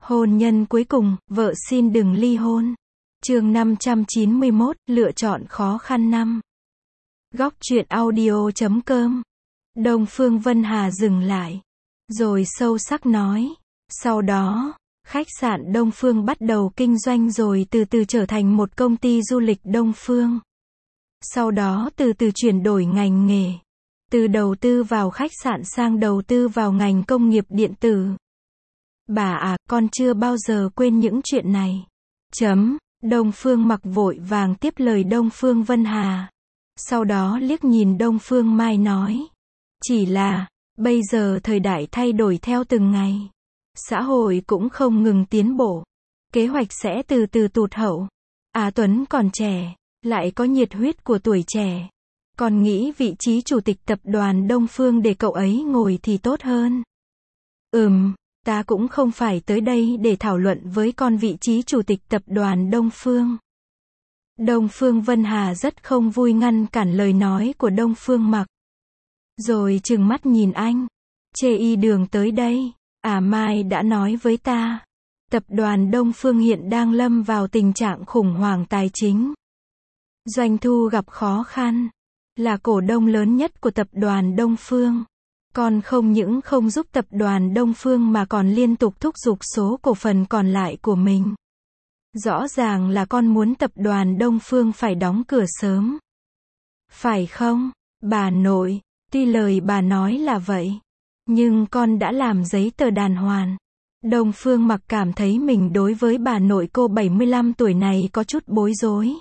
Hôn nhân cuối cùng, vợ xin đừng ly hôn. Chương 591, lựa chọn khó khăn năm. Góc truyện audio.com. Đông Phương Vân Hà dừng lại, rồi sâu sắc nói. Sau đó, khách sạn Đông Phương bắt đầu kinh doanh rồi từ từ trở thành một công ty du lịch Đông Phương. Sau đó từ từ chuyển đổi ngành nghề. Từ đầu tư vào khách sạn sang đầu tư vào ngành công nghiệp điện tử. Bà à, con chưa bao giờ quên những chuyện này. Đông Phương Mặc vội vàng tiếp lời Đông Phương Vân Hà. Sau đó liếc nhìn Đông Phương Mai nói. Chỉ là, bây giờ thời đại thay đổi theo từng ngày. Xã hội cũng không ngừng tiến bộ. Kế hoạch sẽ từ từ tụt hậu. Á Tuấn còn trẻ, lại có nhiệt huyết của tuổi trẻ. Còn nghĩ vị trí chủ tịch tập đoàn Đông Phương để cậu ấy ngồi thì tốt hơn. Ta cũng không phải tới đây để thảo luận với con vị trí chủ tịch tập đoàn Đông Phương. Đông Phương Vân Hà rất không vui ngăn cản lời nói của Đông Phương Mặc. Rồi trừng mắt nhìn anh. Chê y đường tới đây. Mai đã nói với ta. Tập đoàn Đông Phương hiện đang lâm vào tình trạng khủng hoảng tài chính. Doanh thu gặp khó khăn. Là cổ đông lớn nhất của tập đoàn Đông Phương. Con không những không giúp tập đoàn Đông Phương mà còn liên tục thúc giục số cổ phần còn lại của mình. Rõ ràng là con muốn tập đoàn Đông Phương phải đóng cửa sớm. Phải không, bà nội? Tuy lời bà nói là vậy, nhưng con đã làm giấy tờ đàng hoàng. Đông Phương Mặc cảm thấy mình đối với bà nội cô 75 tuổi này có chút bối rối.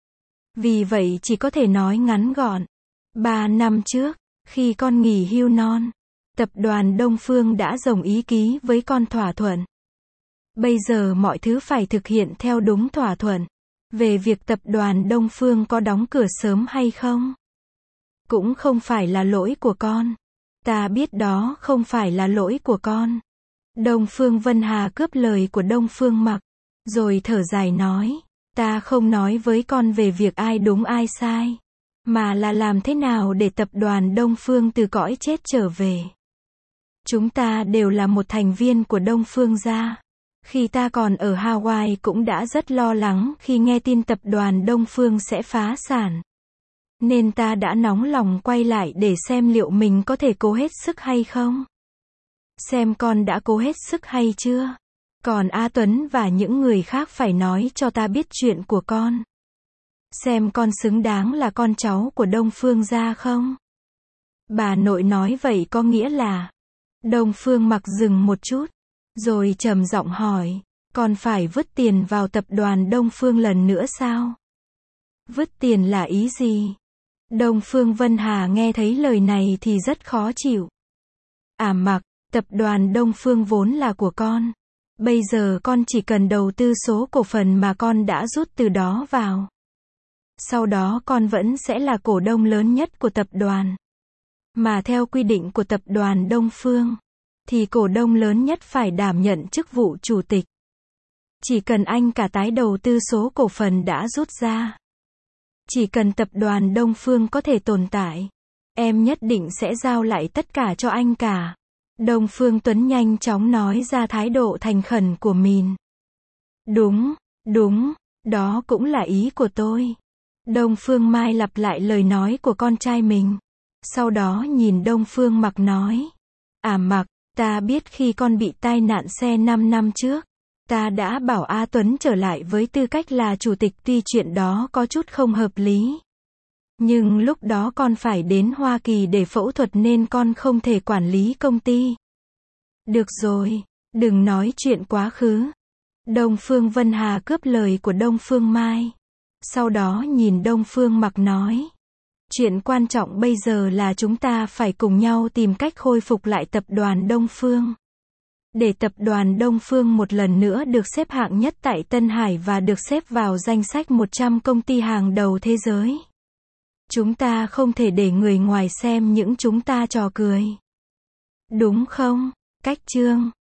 Vì vậy chỉ có thể nói ngắn gọn. 3 năm trước, khi con nghỉ hưu non, tập đoàn Đông Phương đã đồng ý ký với con thỏa thuận. Bây giờ mọi thứ phải thực hiện theo đúng thỏa thuận. Về việc tập đoàn Đông Phương có đóng cửa sớm hay không, cũng không phải là lỗi của con. Ta biết đó không phải là lỗi của con. Đông Phương Vân Hà cướp lời của Đông Phương Mặc, rồi thở dài nói. Ta không nói với con về việc ai đúng ai sai, mà là làm thế nào để tập đoàn Đông Phương từ cõi chết trở về. Chúng ta đều là một thành viên của Đông Phương gia. Khi ta còn ở Hawaii cũng đã rất lo lắng khi nghe tin tập đoàn Đông Phương sẽ phá sản. Nên ta đã nóng lòng quay lại để xem liệu mình có thể cố hết sức hay không. Xem con đã cố hết sức hay chưa. Còn A Tuấn và những người khác phải nói cho ta biết chuyện của con. Xem con xứng đáng là con cháu của Đông Phương gia không? Bà nội nói vậy có nghĩa là... Đông Phương Mặc dừng một chút, rồi trầm giọng hỏi, con phải vứt tiền vào tập đoàn Đông Phương lần nữa sao? Vứt tiền là ý gì? Đông Phương Vân Hà nghe thấy lời này thì rất khó chịu. Mặc, tập đoàn Đông Phương vốn là của con. Bây giờ con chỉ cần đầu tư số cổ phần mà con đã rút từ đó vào. Sau đó con vẫn sẽ là cổ đông lớn nhất của tập đoàn. Mà theo quy định của tập đoàn Đông Phương, thì cổ đông lớn nhất phải đảm nhận chức vụ chủ tịch. Chỉ cần anh cả tái đầu tư số cổ phần đã rút ra. Chỉ cần tập đoàn Đông Phương có thể tồn tại, em nhất định sẽ giao lại tất cả cho anh cả. Đông Phương Tuấn nhanh chóng nói ra thái độ thành khẩn của mình. Đúng, đó cũng là ý của tôi. Đông Phương Mai lặp lại lời nói của con trai mình. Sau đó nhìn Đông Phương Mặc nói. Mặc, ta biết khi con bị tai nạn xe 5 năm trước, ta đã bảo A Tuấn trở lại với tư cách là chủ tịch, tuy chuyện đó có chút không hợp lý. Nhưng lúc đó con phải đến Hoa Kỳ để phẫu thuật nên con không thể quản lý công ty. Được rồi, đừng nói chuyện quá khứ. Đông Phương Vân Hà cướp lời của Đông Phương Mai. Sau đó nhìn Đông Phương Mặc nói. Chuyện quan trọng bây giờ là chúng ta phải cùng nhau tìm cách khôi phục lại tập đoàn Đông Phương. Để tập đoàn Đông Phương một lần nữa được xếp hạng nhất tại Tân Hải và được xếp vào danh sách 100 công ty hàng đầu thế giới. Chúng ta không thể để người ngoài xem những chúng ta trò cười. Đúng không? Cách chương